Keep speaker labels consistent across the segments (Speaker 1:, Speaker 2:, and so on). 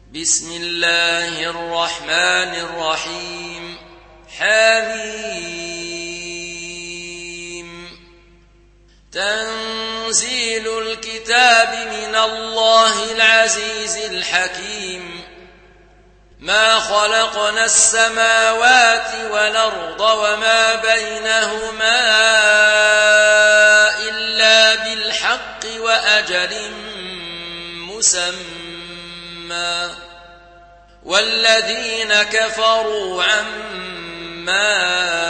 Speaker 1: بسم الله الرحمن الرحيم. حميم. تنزيل الكتاب من الله العزيز الحكيم. ما خلقنا السماوات والأرض وما بينهما إلا بالحق وأجل مسمى، والذين كفروا عما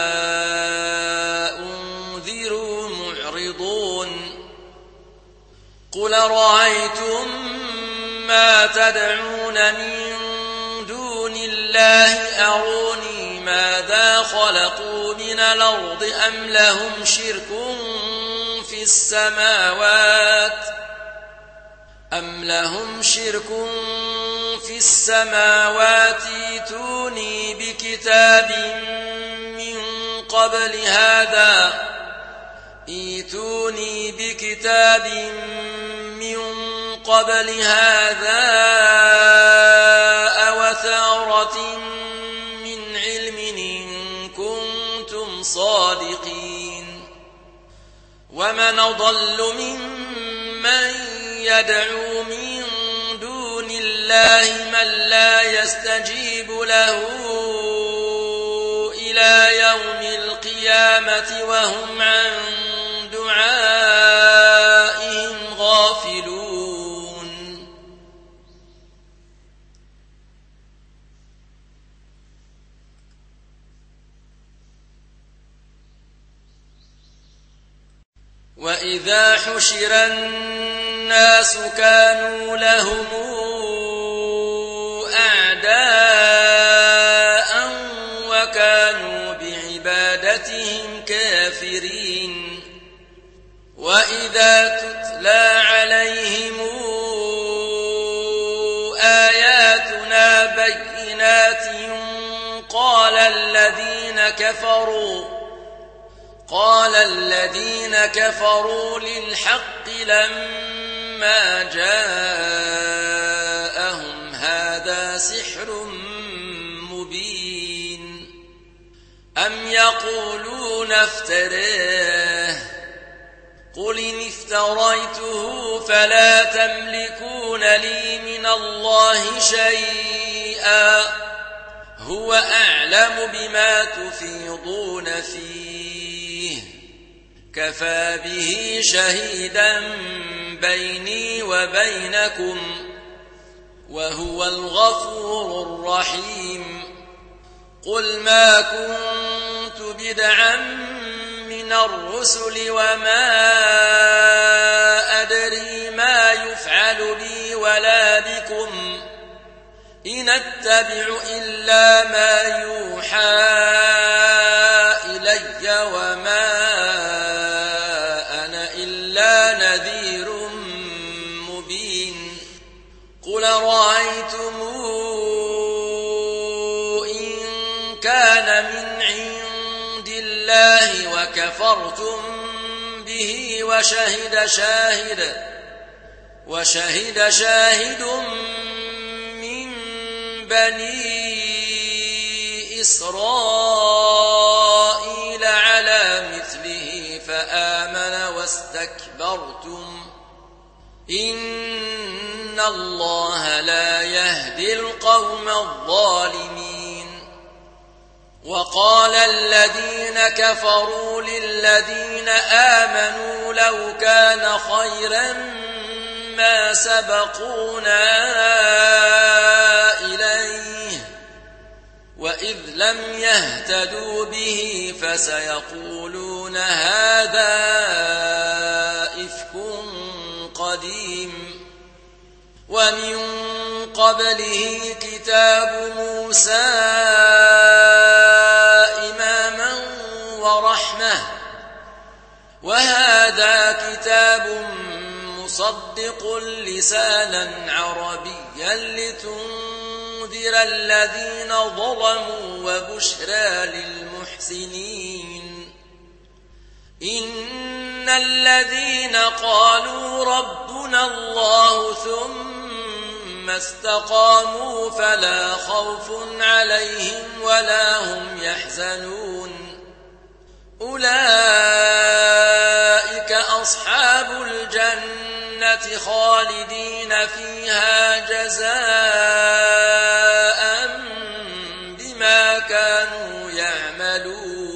Speaker 1: أنذروا معرضون. قل رأيتم ما تدعون من دون الله أروني ماذا خلقوا من الأرض أم لهم شرك في السماوات ائتوني بكتاب من قبل هذا أوثارة من علم إن كنتم صادقين. ومن أضل ممن يدعو من دون الله من لا يستجيب له إلى يوم القيامة وهم عن دعائهم غافلون. وإذا حشر الناس كانوا لهم أعداء وكانوا بعبادتهم كافرين. وإذا تتلى عليهم آياتنا بينات قال الذين كفروا للحق لما جاءهم هذا سحر مبين. أم يقولون افتراه قل إن افتريته فلا تملكون لي من الله شيئا هو أعلم بما تفيضون فيه كفى به شهيدا بيني وبينكم وهو الغفور الرحيم. قل ما كنت بدعا من الرسل وما أدري ما يفعل بي ولا بكم إن أتبع إلا ما يوحى إلي وما أنا إلا نذير مبين. قل رأيتم إن كان من عند الله وكفرتم به وشهد شاهد من بني إسرائيل على مثله فآمن واستكبرتم إن الله لا يهدي القوم الظالمين. وقال الذين كفروا للذين آمنوا لو كان خيرا ما سبقونا إليه وإذ لم يهتدوا به فسيقولون هذا إفك قديم. ومن قبله كتاب موسى إماما ورحمة وهذا كتاب مصدق لسانا عربيا لتنذر الذين ظلموا وبشرى للمحسنين. إن الذين قالوا ربنا الله ثم ثم استقاموا فلا خوف عليهم ولا هم يحزنون أولئك أصحاب الجنة خالدين فيها جزاء بما كانوا يعملون